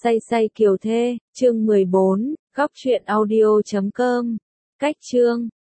Say say kiều thê, chương 14, góc truyện audio.com. Cách chương